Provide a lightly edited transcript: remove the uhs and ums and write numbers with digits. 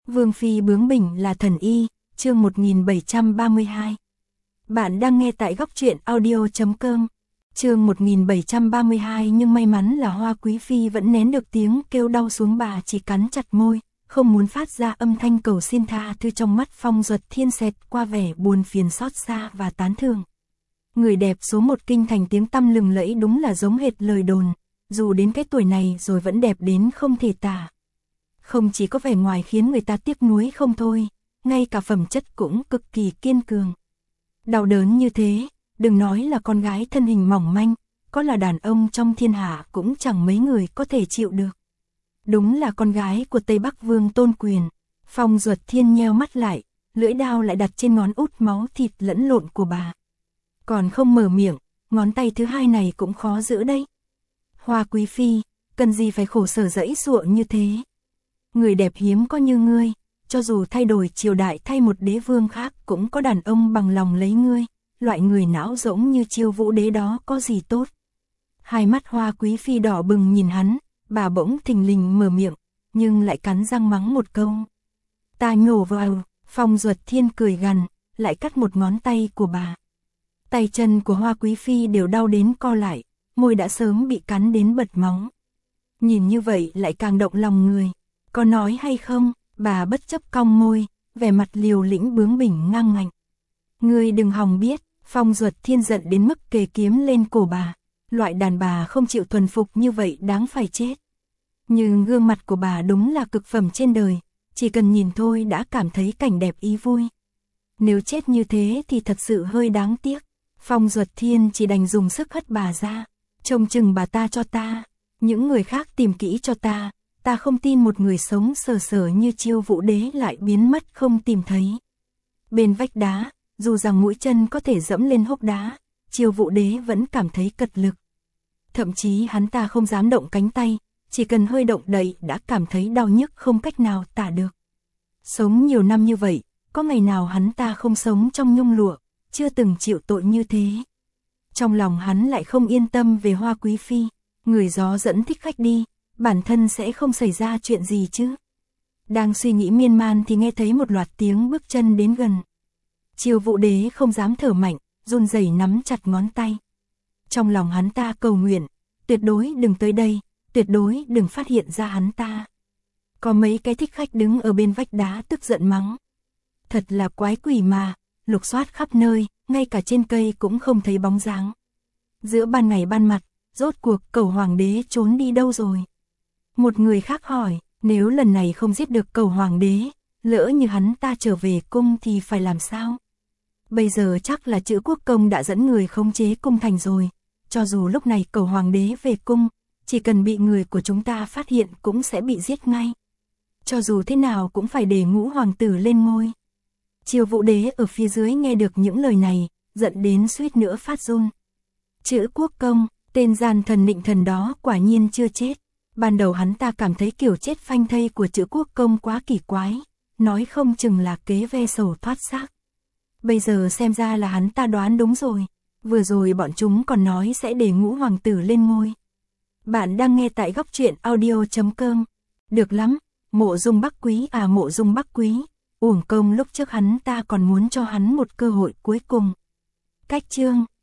Vương phi bướng bỉnh là thần y, chương 1732. Bạn đang nghe tại góc truyện audio.com. Chương 1732, nhưng may mắn là Hoa Quý phi vẫn nén được tiếng kêu đau xuống, bà chỉ cắn chặt môi, không muốn phát ra âm thanh cầu xin tha thứ. Trong mắt Phong Duật Thiên xẹt qua vẻ buồn phiền, xót xa và tán thưởng. Người đẹp số một kinh thành, tiếng tăm lừng lẫy, đúng là giống hệt lời đồn, dù đến cái tuổi này rồi vẫn đẹp đến không thể tả. Không chỉ có vẻ ngoài khiến người ta tiếc nuối không thôi, ngay cả phẩm chất cũng cực kỳ kiên cường. Đau đớn như thế, đừng nói là con gái thân hình mỏng manh, có là đàn ông trong thiên hạ cũng chẳng mấy người có thể chịu được. Đúng là con gái của Tây Bắc Vương Tôn Quyền. Phong Duật Thiên nheo mắt lại, lưỡi dao lại đặt trên ngón út máu thịt lẫn lộn của bà. Còn không mở miệng, ngón tay thứ hai này cũng khó giữ đấy. Hoa Quý phi, cần gì phải khổ sở giãy giụa như thế? Người đẹp hiếm có như ngươi, cho dù thay đổi triều đại, thay một đế vương khác cũng có đàn ông bằng lòng lấy ngươi, loại người não rỗng như Chiêu Vũ đế đó có gì tốt. Hai mắt Hoa Quý phi đỏ bừng nhìn hắn, bà bỗng thình lình mở miệng, nhưng lại cắn răng mắng một câu. Ta nhổ vào. Phong Duật Thiên cười gằn, lại cắt một ngón tay của bà. Tay chân của Hoa Quý phi đều đau đến co lại, môi đã sớm bị cắn đến bật máu. Nhìn như vậy lại càng động lòng người. Có nói hay không? Bà bất chấp cong môi, vẻ mặt liều lĩnh bướng bỉnh ngang ngạnh. Ngươi đừng hòng biết. Phong Duật Thiên giận đến mức kề kiếm lên cổ bà. Loại đàn bà không chịu thuần phục như vậy đáng phải chết. Nhưng gương mặt của bà đúng là cực phẩm trên đời, chỉ cần nhìn thôi đã cảm thấy cảnh đẹp ý vui. Nếu chết như thế thì thật sự hơi đáng tiếc. Phong Duật Thiên chỉ đành dùng sức hất bà ra. Trông chừng bà ta cho ta, những người khác tìm kỹ cho ta. Ta không tin một người sống sờ sờ như Chiêu Vũ đế lại biến mất không tìm thấy. Bên vách đá, dù rằng mũi chân có thể dẫm lên hốc đá, Chiêu Vũ đế vẫn cảm thấy cật lực. Thậm chí hắn ta không dám động cánh tay, chỉ cần hơi động đậy đã cảm thấy đau nhức không cách nào tả được. Sống nhiều năm như vậy, có ngày nào hắn ta không sống trong nhung lụa, chưa từng chịu tội như thế. Trong lòng hắn lại không yên tâm về Hoa Quý phi, người gió dẫn thích khách đi, bản thân sẽ không xảy ra chuyện gì chứ. Đang suy nghĩ miên man thì nghe thấy một loạt tiếng bước chân đến gần. Chiêu Vũ đế không dám thở mạnh, run rẩy nắm chặt ngón tay. Trong lòng hắn ta cầu nguyện, tuyệt đối đừng tới đây, tuyệt đối đừng phát hiện ra hắn ta. Có mấy cái thích khách đứng ở bên vách đá tức giận mắng. Thật là quái quỷ mà, lục soát khắp nơi, ngay cả trên cây cũng không thấy bóng dáng. Giữa ban ngày ban mặt, rốt cuộc Cẩu Hoàng đế trốn đi đâu rồi? Một người khác hỏi, nếu lần này không giết được Cẩu Hoàng đế, lỡ như hắn ta trở về cung thì phải làm sao? Bây giờ chắc là Chữ Quốc Công đã dẫn người khống chế cung thành rồi, cho dù lúc này Cẩu Hoàng đế về cung, chỉ cần bị người của chúng ta phát hiện cũng sẽ bị giết ngay. Cho dù thế nào cũng phải để Ngũ hoàng tử lên ngôi. Chiêu Vũ đế ở phía dưới nghe được những lời này, giận đến suýt nữa phát run. Chữ Quốc Công, tên gian thần nịnh thần đó quả nhiên chưa chết. Ban đầu hắn ta cảm thấy kiểu chết phanh thây của Chữ Quốc Công quá kỳ quái, nói không chừng là kế ve sầu thoát xác. Bây giờ xem ra là hắn ta đoán đúng rồi. Vừa rồi bọn chúng còn nói sẽ để Ngũ hoàng tử lên ngôi. Bạn đang nghe tại góc truyện audio.com. Được lắm, Mộ Dung Bắc Quý à, Mộ Dung Bắc Quý. Uổng công lúc trước hắn ta còn muốn cho hắn một cơ hội cuối cùng. Cách chương